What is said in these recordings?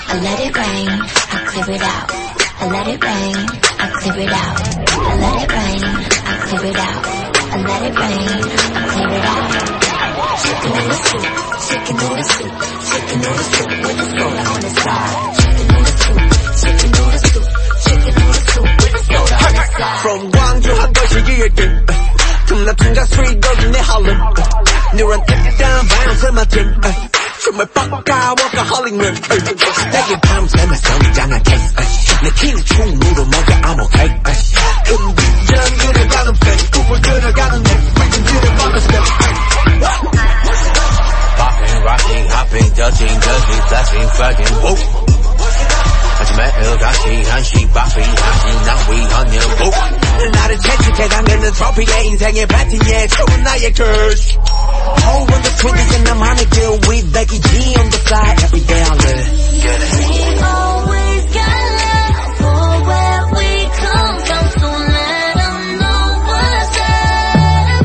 I let it rain, I clear it out. I let it rain, I clear it out. I let it rain, I clear it out. I let it rain, I clear it out. Chicken noodle soup, chicken noodle soup, chicken noodle soup with a soda on the side. Chicken noodle soup, chicken noodle soup, chicken noodle soup with a soda on the side. From Gwangju 한 거시기에게 tum나tun가 street 거기 내 Harlem 누런 특별한 바이러스 맡은 춤을 빡까 workaholic 내게 밤새며 성장한 case 내 키는 충무로 먹여 I'm okay 음비전 그려가는 팬 꿈을 그려가는 내 freaking 들어가는 step Popping, rocking, hopping, touching, flashing, flagging, whoa 하지만 일가시 한시 바삐 한시 난 위헌녀 나를 채찍해 당기는 트로피의 인생의 배팅에 좋은 나의 curse Hold on the twenties and I'm on a deal with Becky G on the side every day I live We always got love for where we come from, so let them know what's up.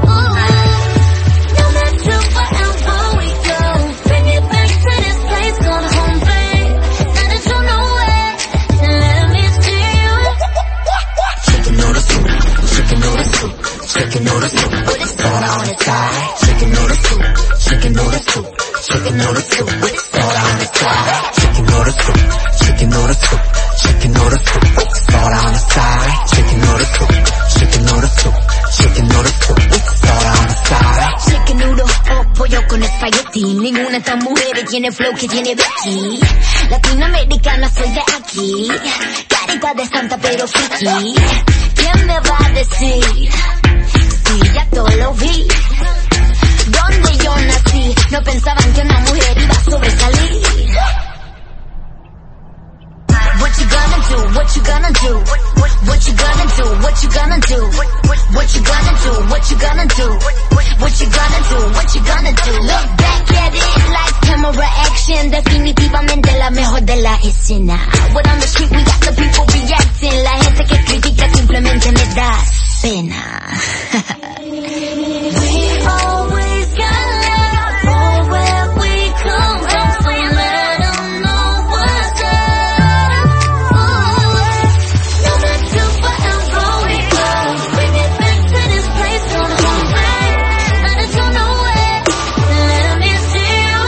No matter wherever we go, bring it back to this place called home, babe. Now that you know it, let me see you. Chicken noodle soup, chicken noodle soup, chicken noodle soup with a soda on the side. Chicken noodle soup, chicken noodle soup, chicken noodle soup with soda on the side. Chicken noodle soup, chicken noodle soup, chicken noodle soup with soda on the side. Chicken noodle soup, chicken noodle soup, chicken noodle soup with soda on the side. Chicken noodle, pollo con espagueti. Ninguna esta mujer tiene flow que tiene Betty. Latinoamericana soy de aquí. Carita de santa pero friki. ¿Quién me va a decir? Sí, ya todo lo vi. Donde yo nací, no pensaban que una mujer iba a sobresalir. What you gonna do? What you gonna do? What you gonna do? What you gonna do? What you gonna do? What you gonna do? What you gonna do? What you gonna do? Look back at it like camera action. Definitivamente la mejor de la escena. What on the street we got the people reacting. La gente que critica simplemente me da pena. We always got love for where we come from, so let them know what's up. No matter wherever we go, bring it back to this place called home, babe. Now that you know it, let me see you.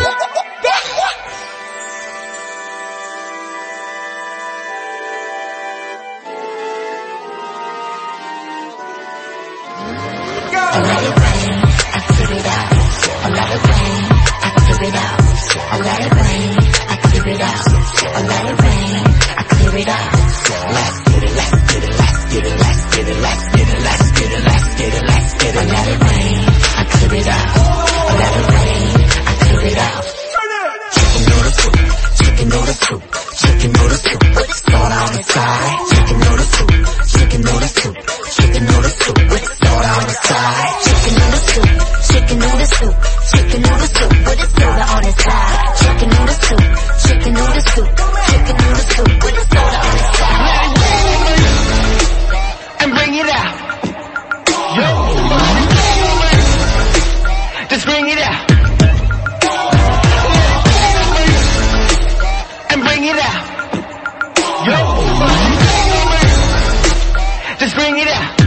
I let it rain, I clear it out. I let it rain, I clear it out. I let it rain, I clear it out. I let it rain, I clear it out. Let's get it, let's get it, let's get it, let's get it, let's get it, let's get it, let's get it, let's get it. I let it rain, I clear it out. I let it rain, I clear it out. Chicken noodle soup, chicken noodle soup, chicken noodle soup with soda on the side. Chicken noodle soup, chicken noodle soup, chicken noodle soup with soda on the side. Chicken noodle soup, chicken noodle soup, chicken noodle soup with a soda on the side. Chicken noodle soup, chicken noodle soup, chicken noodle soup with a soda on the side. And bring it out. Yo. Just bring it out. And bring it out. Yo. Just bring it out.